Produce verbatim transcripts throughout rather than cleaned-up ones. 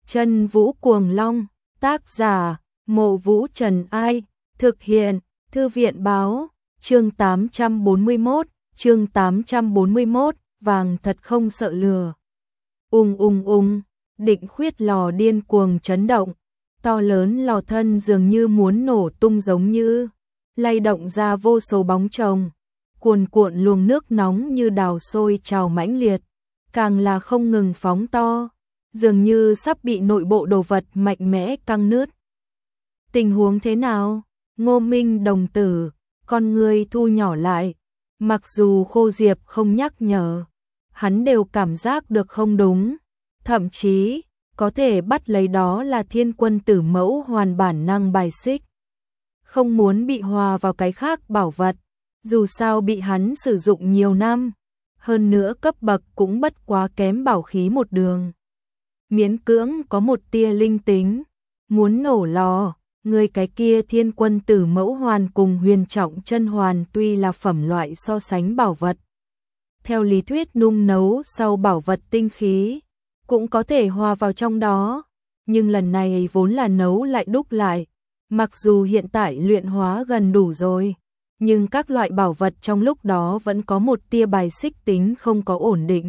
Chân Vũ Cuồng Long, tác giả, Mộ Vũ Trần Ai, thực hiện, Thư viện báo, chương tám trăm bốn mươi mốt, chương tám trăm bốn mươi mốt, vàng thật không sợ lừa. Ung ung ung, Định Khuyết lò điên cuồng chấn động, to lớn lò thân dường như muốn nổ tung giống như, lay động ra vô số bóng chồng, cuồn cuộn luồng nước nóng như đào sôi trào mãnh liệt, càng là không ngừng phóng to, dường như sắp bị nội bộ đồ vật mạnh mẽ căng nứt. Tình huống thế nào? Ngô Minh đồng tử, con người thu nhỏ lại, mặc dù Khô Diệp không nhắc nhở, hắn đều cảm giác được không đúng, thậm chí có thể bắt lấy đó là Thiên Quân Tử Mẫu hoàn bản năng bài xích. Không muốn bị hòa vào cái khác bảo vật, dù sao bị hắn sử dụng nhiều năm, hơn nữa cấp bậc cũng bất quá kém bảo khí một đường. Miễn cưỡng có một tia linh tính, muốn nổ lò, người cái kia Thiên Quân Tử Mẫu hoàn cùng Huyền Trọng Chân hoàn tuy là phẩm loại so sánh bảo vật. Theo lý thuyết nung nấu sau bảo vật tinh khí, cũng có thể hòa vào trong đó, nhưng lần này vốn là nấu lại đúc lại, mặc dù hiện tại luyện hóa gần đủ rồi, nhưng các loại bảo vật trong lúc đó vẫn có một tia bài xích tính không có ổn định.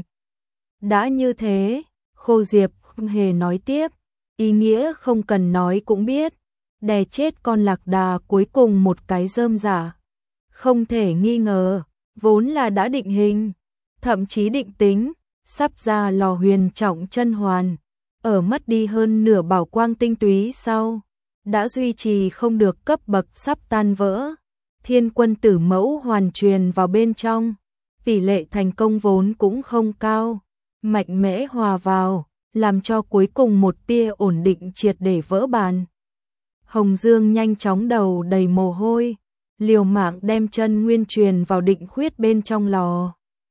Đã như thế, Khô Diệp không hề nói tiếp, ý nghĩa không cần nói cũng biết, đè chết con lạc đà cuối cùng một cái rơm rả. Không thể nghi ngờ, vốn là đã định hình, thậm chí định tính, sắp ra lò Huyền Trọng Chân hoàn, ở mất đi hơn nửa bảo quang tinh túy sau, đã duy trì không được cấp bậc sắp tan vỡ. Thiên Quân Tử Mẫu hoàn truyền vào bên trong, tỷ lệ thành công vốn cũng không cao, mạnh mẽ hòa vào, làm cho cuối cùng một tia ổn định triệt để vỡ bàn. Hồng Dương nhanh chóng đầu đầy mồ hôi, liều mạng đem chân nguyên truyền vào Định Khuyết bên trong lò,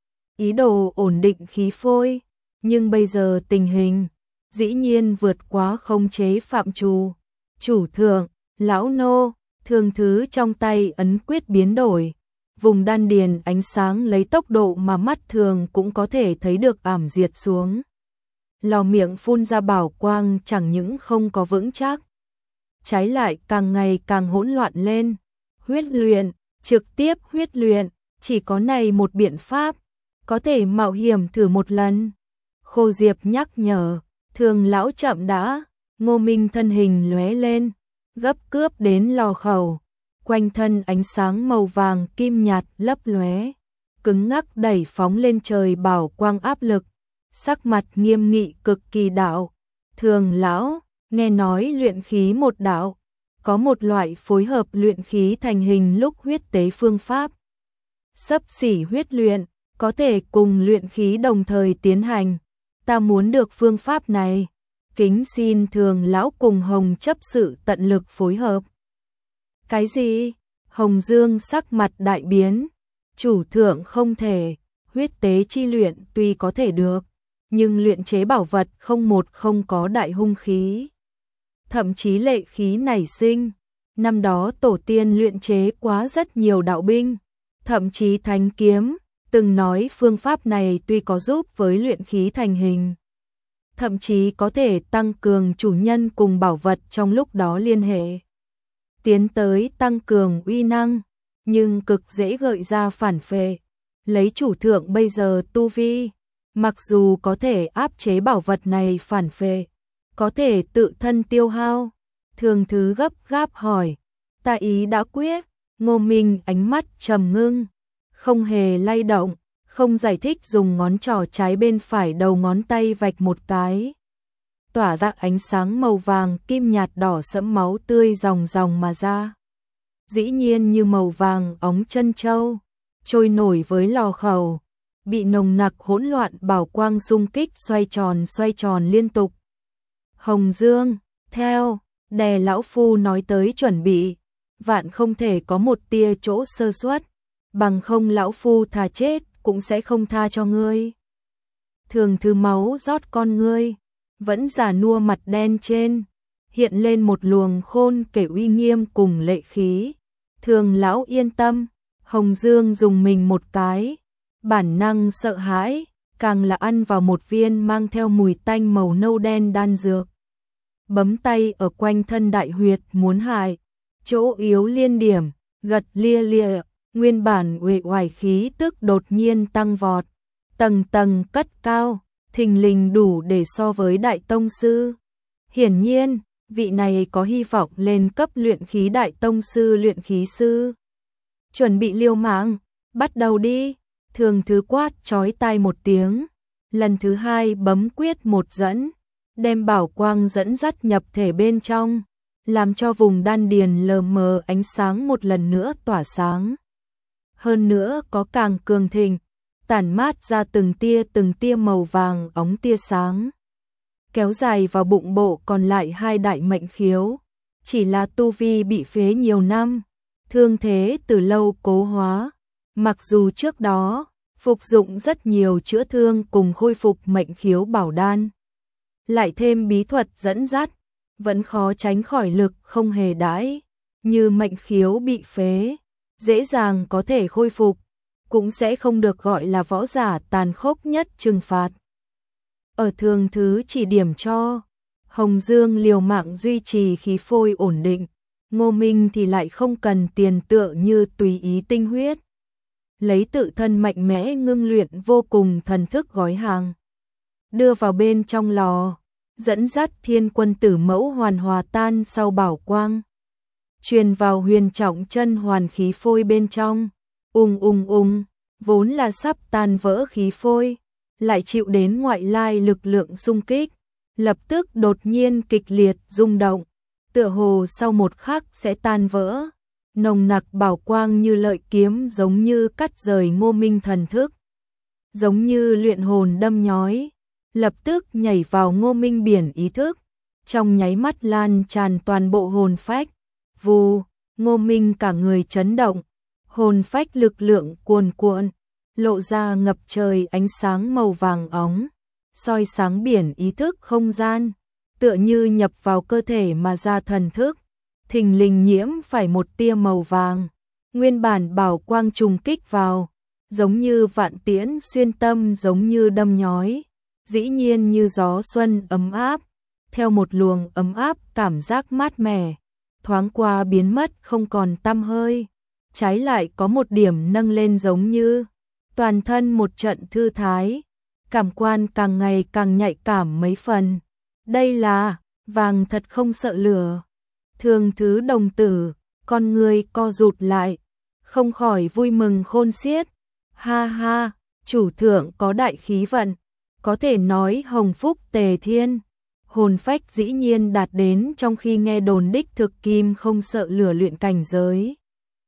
ý đồ ổn định khí phôi, nhưng bây giờ tình hình dĩ nhiên vượt quá khống chế phạm trù. Chủ thượng, lão nô, thương thứ trong tay ấn quyết biến đổi, vùng đan điền ánh sáng lấy tốc độ mà mắt thường cũng có thể thấy được ảm diệt xuống. Lò miệng phun ra bảo quang chẳng những không có vững chắc, trái lại càng ngày càng hỗn loạn lên. Huyết luyện, trực tiếp huyết luyện, chỉ có này một biện pháp, có thể mạo hiểm thử một lần. Khô Diệp nhắc nhở, Thường lão chậm đã. Ngô Minh thân hình lóe lên, gấp cướp đến lò khẩu, quanh thân ánh sáng màu vàng kim nhạt lấp lóe, cứng ngắc đẩy phóng lên trời bảo quang áp lực, sắc mặt nghiêm nghị cực kỳ đạo. Thường lão, nghe nói luyện khí một đạo, có một loại phối hợp luyện khí thành hình lúc huyết tế phương pháp. Xấp xỉ huyết luyện, có thể cùng luyện khí đồng thời tiến hành, ta muốn được phương pháp này. Kính xin Thường lão cùng Hồng chấp sự tận lực phối hợp. Cái gì? Hồng Dương sắc mặt đại biến. Chủ thượng không thể, huyết tế chi luyện tuy có thể được, nhưng luyện chế bảo vật không một không có đại hung khí. Thậm chí lệ khí nảy sinh, năm đó tổ tiên luyện chế quá rất nhiều đạo binh, thậm chí thánh kiếm, từng nói phương pháp này tuy có giúp với luyện khí thành hình, thậm chí có thể tăng cường chủ nhân cùng bảo vật trong lúc đó liên hệ, tiến tới tăng cường uy năng, nhưng cực dễ gợi ra phản phệ. Lấy chủ thượng bây giờ tu vi, mặc dù có thể áp chế bảo vật này phản phệ, có thể tự thân tiêu hao. Thường thứ gấp gáp hỏi, ta ý đã quyết. Ngô Minh ánh mắt trầm ngưng, không hề lay động, không giải thích, dùng ngón trỏ trái bên phải đầu ngón tay vạch một cái, tỏa ra ánh sáng màu vàng kim nhạt đỏ sẫm máu tươi ròng ròng mà ra, dĩ nhiên như màu vàng óng chân châu, trôi nổi với lò khẩu, bị nồng nặc hỗn loạn bảo quang xung kích xoay tròn xoay tròn liên tục. Hồng Dương, theo, đè lão phu nói tới chuẩn bị, vạn không thể có một tia chỗ sơ suất, bằng không lão phu thà chết cũng sẽ không tha cho ngươi. Thường thứ máu rót con ngươi, vẫn già nua mặt đen trên, hiện lên một luồng khôn kể uy nghiêm cùng lệ khí. Thường lão yên tâm. Hồng Dương dùng mình một cái, bản năng sợ hãi, càng là ăn vào một viên mang theo mùi tanh màu nâu đen đan dược, bấm tay ở quanh thân đại huyệt muốn hại, chỗ yếu liên điểm, gật lia lịa, nguyên bản uể oải khí tức đột nhiên tăng vọt, tầng tầng cất cao, thình lình đủ để so với đại tông sư. Hiển nhiên, vị này có hy vọng lên cấp luyện khí đại tông sư luyện khí sư. Chuẩn bị liều mạng, bắt đầu đi, Thường Thứ quát chói tai một tiếng, lần thứ hai bấm quyết một dẫn, đem bảo quang dẫn dắt nhập thể bên trong, làm cho vùng đan điền lờ mờ ánh sáng một lần nữa tỏa sáng. Hơn nữa có càng cường thịnh, tản mát ra từng tia từng tia màu vàng óng tia sáng. Kéo dài vào bụng bộ còn lại hai đại mệnh khiếu, chỉ là tu vi bị phế nhiều năm, thương thế từ lâu cố hóa. Mặc dù trước đó, phục dụng rất nhiều chữa thương cùng khôi phục mệnh khiếu bảo đan, lại thêm bí thuật dẫn dắt, vẫn khó tránh khỏi lực không hề đãi, như mệnh khiếu bị phế, dễ dàng có thể khôi phục, cũng sẽ không được gọi là võ giả tàn khốc nhất trừng phạt. Ở Thường Thứ chỉ điểm cho, Hồng Dương liều mạng duy trì khí phôi ổn định, Ngô Minh thì lại không cần tiền tựa như tùy ý tinh huyết. Lấy tự thân mạnh mẽ ngưng luyện vô cùng thần thức gói hàng, đưa vào bên trong lò, dẫn dắt thiên quân tử mẫu hoàn hòa tan sau bảo quang, truyền vào huyền trọng chân hoàn khí phôi bên trong, ung ung ung, vốn là sắp tan vỡ khí phôi, lại chịu đến ngoại lai lực lượng xung kích, lập tức đột nhiên kịch liệt rung động, tựa hồ sau một khắc sẽ tan vỡ. Nồng nặc bảo quang như lợi kiếm giống như cắt rời Ngô Minh thần thức, giống như luyện hồn đâm nhói, lập tức nhảy vào Ngô Minh biển ý thức, trong nháy mắt lan tràn toàn bộ hồn phách. Vù, Ngô Minh cả người chấn động, hồn phách lực lượng cuồn cuộn, lộ ra ngập trời ánh sáng màu vàng óng, soi sáng biển ý thức không gian, tựa như nhập vào cơ thể mà ra thần thức. Thình lình nhiễm phải một tia màu vàng, nguyên bản bảo quang trùng kích vào, giống như vạn tiễn xuyên tâm, giống như đâm nhói, dĩ nhiên như gió xuân ấm áp, theo một luồng ấm áp cảm giác mát mẻ, thoáng qua biến mất không còn tăm hơi, trái lại có một điểm nâng lên giống như toàn thân một trận thư thái, cảm quan càng ngày càng nhạy cảm mấy phần. Đây là vàng thật không sợ lửa. Thường Thứ đồng tử, con người co rụt lại, không khỏi vui mừng khôn xiết. Ha ha, chủ thượng có đại khí vận, có thể nói hồng phúc tề thiên. Hồn phách dĩ nhiên đạt đến trong khi nghe đồn đích thực kim không sợ lửa luyện cảnh giới.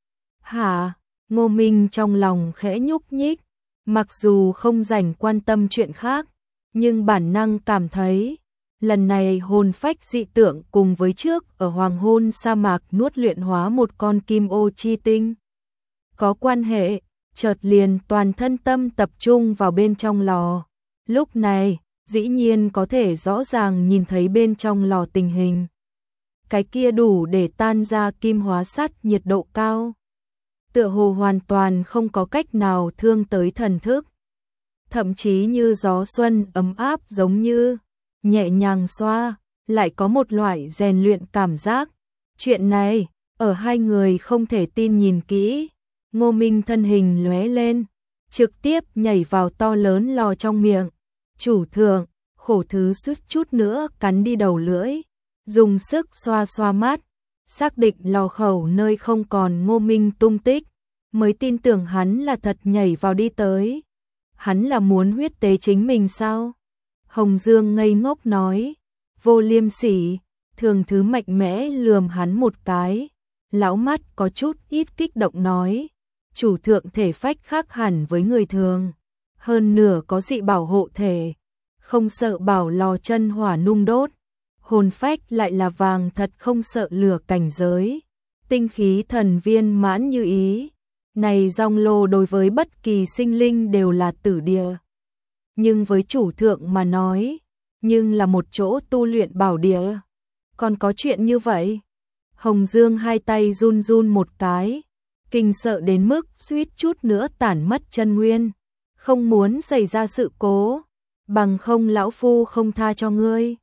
Hả, Ngô Minh trong lòng khẽ nhúc nhích, mặc dù không rảnh quan tâm chuyện khác, nhưng bản năng cảm thấy lần này hồn phách dị tượng cùng với trước ở hoàng hôn sa mạc nuốt luyện hóa một con kim ô chi tinh có quan hệ, chợt liền toàn thân tâm tập trung vào bên trong lò. Lúc này, dĩ nhiên có thể rõ ràng nhìn thấy bên trong lò tình hình. Cái kia đủ để tan ra kim hóa sắt nhiệt độ cao, tựa hồ hoàn toàn không có cách nào thương tới thần thức. Thậm chí như gió xuân ấm áp, giống như nhẹ nhàng xoa, lại có một loại rèn luyện cảm giác. Chuyện này, ở hai người không thể tin nhìn kỹ, Ngô Minh thân hình lóe lên, trực tiếp nhảy vào to lớn lò trong miệng. Chủ thượng, khổ thứ suýt chút nữa cắn đi đầu lưỡi, dùng sức xoa xoa mắt, xác định lò khẩu nơi không còn Ngô Minh tung tích, mới tin tưởng hắn là thật nhảy vào đi tới. Hắn là muốn huyết tế chính mình sao? Hồng Dương ngây ngốc nói, vô liêm sỉ. Thường Thứ mạnh mẽ lườm hắn một cái, lão mắt có chút ít kích động nói, chủ thượng thể phách khác hẳn với người thường, hơn nửa có dị bảo hộ thể, không sợ bảo lò chân hỏa nung đốt, hồn phách lại là vàng thật không sợ lửa cảnh giới, tinh khí thần viên mãn như ý. Này dòng lô đối với bất kỳ sinh linh đều là tử địa, nhưng với chủ thượng mà nói, nhưng là một chỗ tu luyện bảo địa. Còn có chuyện như vậy? Hồng Dương hai tay run run một cái, kinh sợ đến mức suýt chút nữa tản mất chân nguyên, không muốn xảy ra sự cố, bằng không lão phu không tha cho ngươi.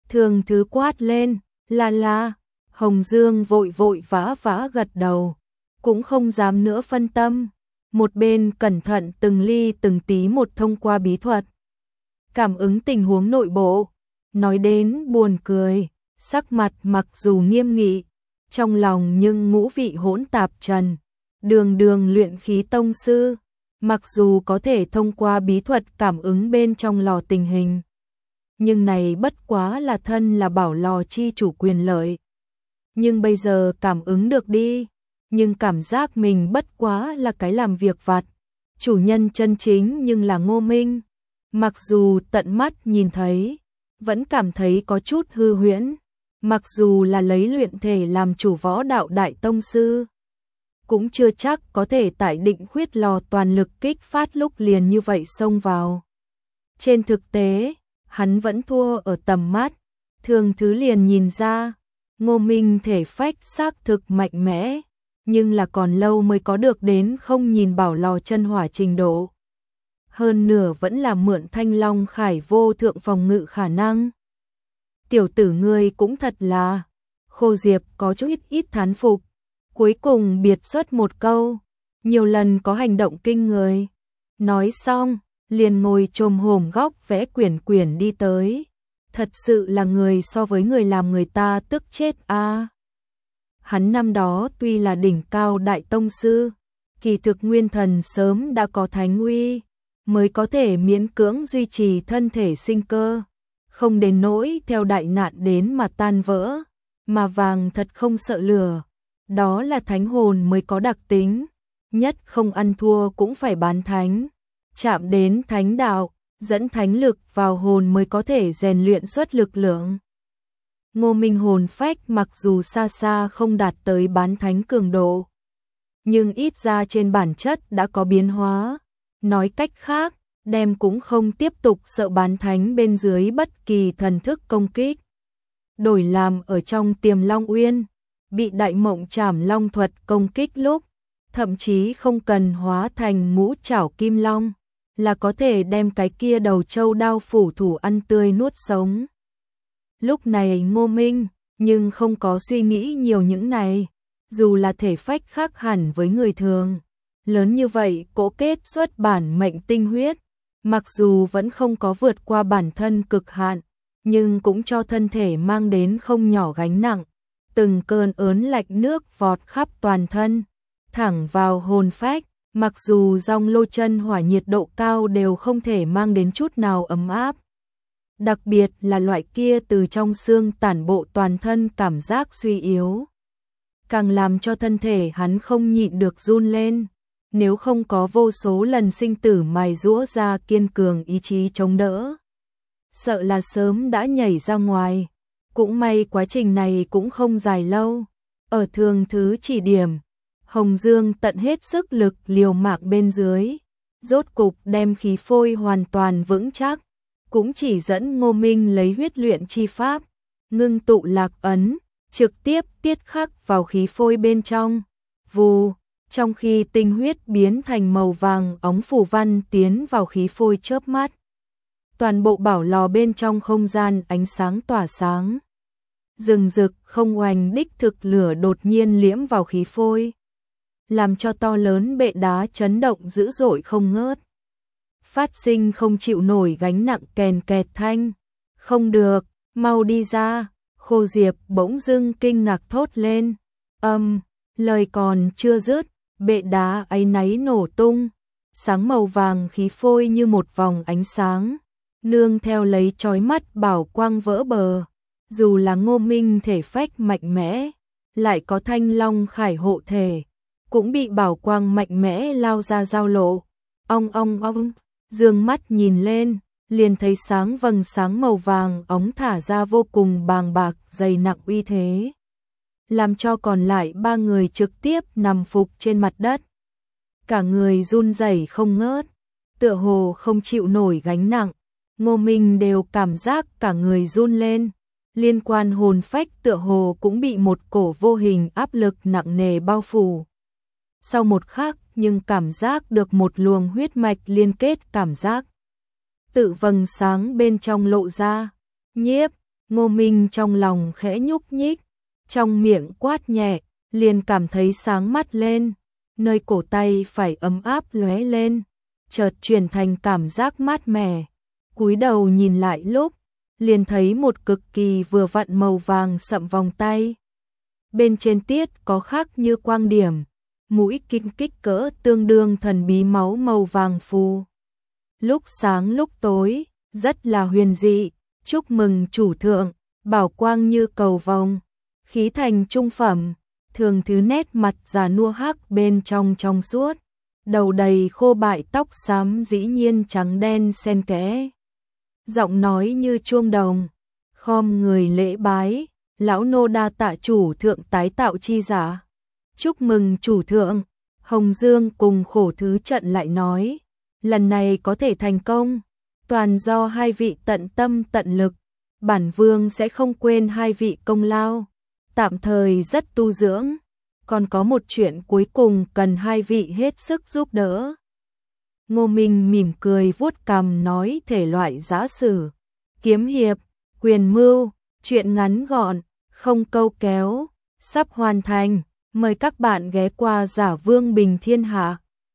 Thường Thứ quát lên, là là, Hồng Dương vội vội vã vã gật đầu, cũng không dám nữa phân tâm, một bên cẩn thận từng ly từng tí một thông qua bí thuật. Cảm ứng tình huống nội bộ, nói đến buồn cười, sắc mặt mặc dù nghiêm nghị, trong lòng nhưng ngũ vị hỗn tạp trần, đường đường luyện khí tông sư, mặc dù có thể thông qua bí thuật cảm ứng bên trong lò tình hình. Nhưng này bất quá là thân là bảo lò chi chủ quyền lợi. Nhưng bây giờ cảm ứng được đi, nhưng cảm giác mình bất quá là cái làm việc vặt. Chủ nhân chân chính nhưng là Ngô Minh. Mặc dù tận mắt nhìn thấy, vẫn cảm thấy có chút hư huyễn. Mặc dù là lấy luyện thể làm chủ võ đạo đại tông sư, cũng chưa chắc có thể tại Định Khuyết lò toàn lực kích phát lúc liền như vậy xông vào. Trên thực tế, hắn vẫn thua ở tầm mắt, Thường Thứ liền nhìn ra, Ngô Minh thể phách xác thực mạnh mẽ, nhưng là còn lâu mới có được đến không nhìn bảo lò chân hỏa trình độ. Hơn nửa vẫn là mượn Thanh Long Khải vô thượng phòng ngự khả năng. Tiểu tử ngươi cũng thật là, Khô Diệp có chút ít ít thán phục, cuối cùng biệt xuất một câu, nhiều lần có hành động kinh người. Nói xong, liền ngồi chồm hổm góc vẽ quyển quyển đi tới. Thật sự là người so với người làm người ta tức chết a. À. Hắn năm đó tuy là đỉnh cao đại tông sư, kỳ thực nguyên thần sớm đã có thánh uy, mới có thể miễn cưỡng duy trì thân thể sinh cơ, không đến nỗi theo đại nạn đến mà tan vỡ, mà vàng thật không sợ lửa. Đó là thánh hồn mới có đặc tính, nhất không ăn thua cũng phải bán thánh, chạm đến thánh đạo, dẫn thánh lực vào hồn mới có thể rèn luyện xuất lực lượng. Ngô Minh hồn phách mặc dù xa xa không đạt tới bán thánh cường độ, nhưng ít ra trên bản chất đã có biến hóa. Nói cách khác, đem cũng không tiếp tục sợ bán thánh bên dưới bất kỳ thần thức công kích. Đổi làm ở trong Tiềm Long Uyên, bị Đại Mộng Trảm Long thuật công kích lúc, thậm chí không cần hóa thành ngũ trảo kim long, là có thể đem cái kia đầu châu đao phủ thủ ăn tươi nuốt sống. Lúc này Ngô Minh, nhưng không có suy nghĩ nhiều những này, dù là thể phách khác hẳn với người thường. Lớn như vậy cỗ kết xuất bản mệnh tinh huyết, mặc dù vẫn không có vượt qua bản thân cực hạn, nhưng cũng cho thân thể mang đến không nhỏ gánh nặng. Từng cơn ớn lạnh nước vọt khắp toàn thân, thẳng vào hồn phách, mặc dù dòng lô chân hỏa nhiệt độ cao đều không thể mang đến chút nào ấm áp. Đặc biệt là loại kia từ trong xương tản bộ toàn thân cảm giác suy yếu, càng làm cho thân thể hắn không nhịn được run lên. Nếu không có vô số lần sinh tử mài giũa ra kiên cường ý chí chống đỡ, sợ là sớm đã nhảy ra ngoài. Cũng may quá trình này cũng không dài lâu. Ở Thường Thứ chỉ điểm, Hồng Dương tận hết sức lực liều mạng bên dưới, rốt cục đem khí phôi hoàn toàn vững chắc, cũng chỉ dẫn Ngô Minh lấy huyết luyện chi pháp, ngưng tụ lạc ấn, trực tiếp tiết khắc vào khí phôi bên trong. Vù, trong khi tinh huyết biến thành màu vàng óng phù văn tiến vào khí phôi chớp mắt. Toàn bộ bảo lò bên trong không gian ánh sáng tỏa sáng. Rừng rực không oanh đích thực lửa đột nhiên liễm vào khí phôi, làm cho to lớn bệ đá chấn động dữ dội không ngớt. Phát sinh không chịu nổi gánh nặng kèn kẹt thanh. Không được, mau đi ra. Khô Diệp bỗng dưng kinh ngạc thốt lên. Âm, lời còn chưa dứt, bệ đá áy náy nổ tung, sáng màu vàng khí phôi như một vòng ánh sáng, nương theo lấy chói mắt bảo quang vỡ bờ. Dù là Ngô Minh thể phách mạnh mẽ, lại có Thanh Long Khải hộ thể, cũng bị bảo quang mạnh mẽ lao ra giao lộ. Ong ong ong, dương mắt nhìn lên, liền thấy sáng vầng sáng màu vàng óng thả ra vô cùng bàng bạc dày nặng uy thế, làm cho còn lại ba người trực tiếp nằm phục trên mặt đất. Cả người run rẩy không ngớt, tựa hồ không chịu nổi gánh nặng. Ngô Minh đều cảm giác cả người run lên, liên quan hồn phách tựa hồ cũng bị một cổ vô hình áp lực nặng nề bao phủ. Sau một khắc, nhưng cảm giác được một luồng huyết mạch liên kết cảm giác. Tự vầng sáng bên trong lộ ra, nhiếp, Ngô Minh trong lòng khẽ nhúc nhích, trong miệng quát nhẹ, liền cảm thấy sáng mắt lên, nơi cổ tay phải ấm áp lóe lên, chợt chuyển thành cảm giác mát mẻ. Cúi đầu nhìn lại lúc, liền thấy một cực kỳ vừa vặn màu vàng sậm vòng tay. Bên trên tiết có khắc như quang điểm, mũi kim kích cỡ tương đương thần bí máu màu vàng phù. Lúc sáng lúc tối, rất là huyền dị. Chúc mừng chủ thượng, bảo quang như cầu vồng, khí thành trung phẩm, thường thứ nét mặt già nua hắc bên trong trong suốt, đầu đầy khô bại tóc xám dĩ nhiên trắng đen xen kẽ. Giọng nói như chuông đồng, khom người lễ bái, lão nô đa tạ chủ thượng tái tạo chi giả. Chúc mừng chủ thượng, Hồng Dương cùng khổ thứ trận lại nói, lần này có thể thành công, toàn do hai vị tận tâm tận lực, bản vương sẽ không quên hai vị công lao, tạm thời rất tu dưỡng, còn có một chuyện cuối cùng cần hai vị hết sức giúp đỡ. Ngô Minh mỉm cười vuốt cằm nói thể loại giã sử, kiếm hiệp, quyền mưu, chuyện ngắn gọn, không câu kéo, sắp hoàn thành, mời các bạn ghé qua Giả Vương Bình Thiên Hạ.